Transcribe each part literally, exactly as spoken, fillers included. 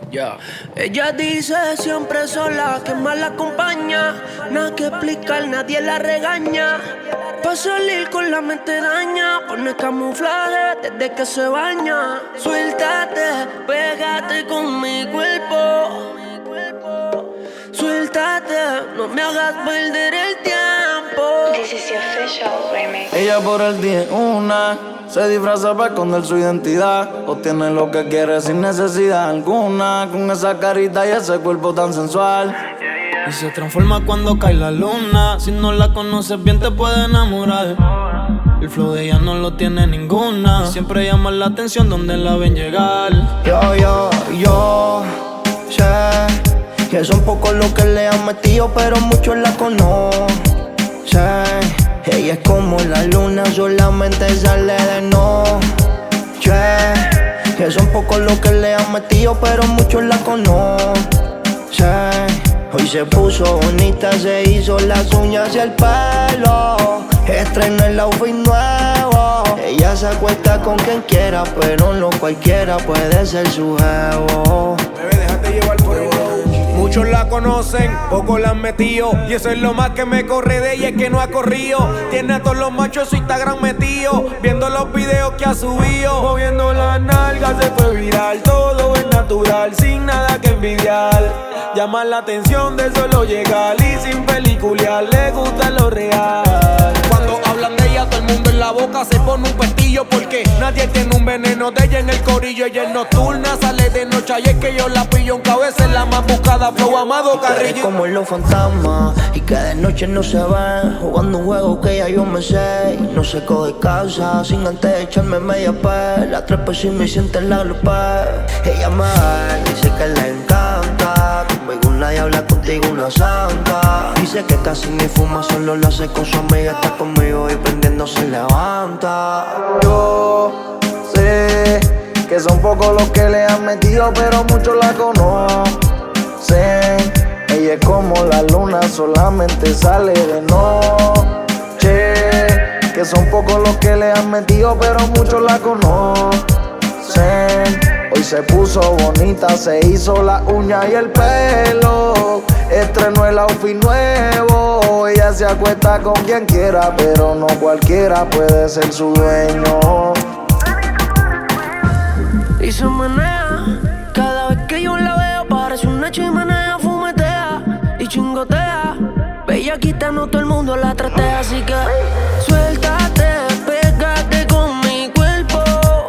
Yeah. Ella dice siempre sola que mal la acompaña. Nada que explicar, nadie la regaña. Pa' salir con la mente daña. Pone camuflaje desde que se baña. Suéltate, pégate con mi cuerpo. Suéltate, no me hagas perder el tiempo. This is the official remix. Ella por el día es una, se disfraza para esconder su identidad. Obtiene lo que quiere sin necesidad alguna. Con esa carita y ese cuerpo tan sensual. Y se transforma cuando cae la luna. Si no la conoces bien te puede enamorar. El flow de ella no lo tiene ninguna. Siempre llama la atención donde la ven llegar. Yo, yo, yo sé que son pocos los que le han metido, pero muchos la conocen. Ella es como la luna, solamente sale de noche. Que son pocos los que le han metido, pero muchos la conocen. Hoy se puso bonita, se hizo las uñas y el pelo. Estrenó el outfit nuevo. Ella se acuesta con quien quiera, pero no cualquiera puede ser su jevo. Bebé, déjate llevar por el flow. Muchos la conocen, pocos la han metido. Y eso es lo más que me corre de ella, es que no ha corrido. Tiene a todos los machos en su Instagram metido, viendo los videos que ha subido. Moviendo las nalgas se fue viral. Todo es natural, sin nada que envidiar. Llama la atención de solo llegar y sin peliculear, le gusta lo real. Cuando hablan de ella, todo el mundo en la boca se pone un pestillo, porque nadie tiene un veneno de ella en el corillo. Ella es nocturna, sale de noche y es que yo la pillo, aunque a veces la más buscada, flow Amado Carrillo. Eres como los fantasmas y que de noche no se ven, jugando un juego que ya yo me sé. Y no se coge casa sin antes echarme media pe. La trepa si me siente en la lupa. Ella me dice que le encanta. Conmigo nadie habla, contigo una santa. Dice que casi ni fuma, solo lo hace con su amiga. Está conmigo y prendiendo se levanta. Yo sé que son pocos los que le han metido, pero muchos la conocen. Ella es como la luna, solamente sale de noche. Que son pocos los que le han metido, pero muchos la conocen. Hoy se puso bonita, se hizo la uña y el pelo. Estrenó el outfit nuevo. Ella se acuesta con quien quiera, pero no cualquiera puede ser su dueño. Y se menea, cada vez que yo la veo parece una chimenea. Fumetea y chingotea, bellaquita, no todo el mundo la tratea. Así que suéltate, pégate con mi cuerpo.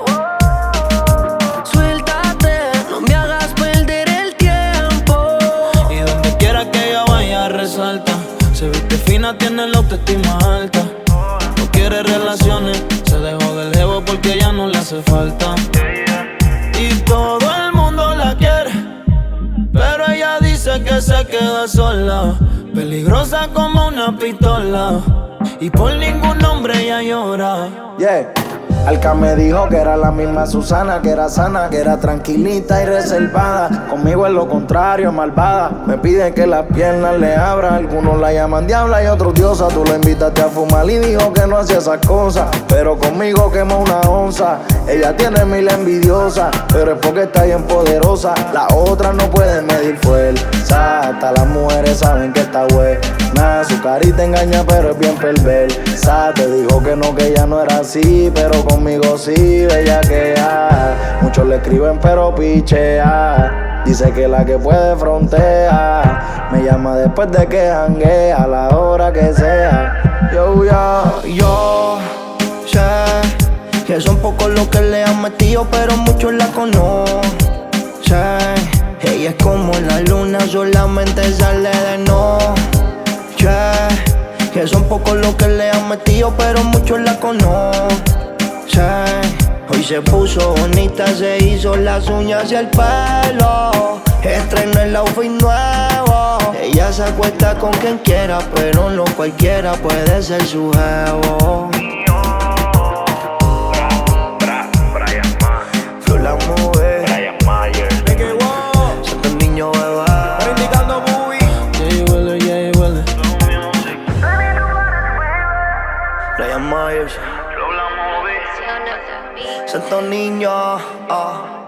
Suéltate, no me hagas perder el tiempo. Y donde quiera que ella vaya resalta. Se viste fina, tiene la autoestima alta. No quiere relaciones, se dejó del jevo porque ya no le hace falta. Y todo el mundo la quiere, pero ella dice que se queda sola. Peligrosa como una pistola, y por ningún hombre ella llora. Yeah. Alca me dijo que era la misma Susana, que era sana, que era tranquilita y reservada. Conmigo es lo contrario, malvada. Me piden que las piernas le abra. Algunos la llaman diabla y otros diosa. Tú la invitaste a fumar y dijo que no hacía esas cosas, pero conmigo quemó una onza. Ella tiene mil envidiosas, pero es porque está bien poderosa. Las otras no pueden medir fuerza. Hasta las mujeres saben que está buena. Su carita engaña, pero es bien perversa. Te dijo que no, que ella no era así, pero conmigo sí, bella que ya. Muchos le escriben pero pichea. Dice que la que puede frontea. Me llama después de que janguea, a la hora que sea. Yo, yo, yo sé que son pocos los que le han metido, pero muchos la conocen. Ella es como la luna, solamente sale de noche. Que son pocos los que le han metido, pero muchos la conocen. Hoy se puso bonita, se hizo las uñas y el pelo. Estrenó el outfit nuevo. Ella se acuesta con quien quiera, pero no cualquiera puede ser su jevo. Flow la mueve. Santo Niño, bebé. Indicando movie. Jay Wheeler, Jay Wheeler. Brian Myers. Santo Niño, ah.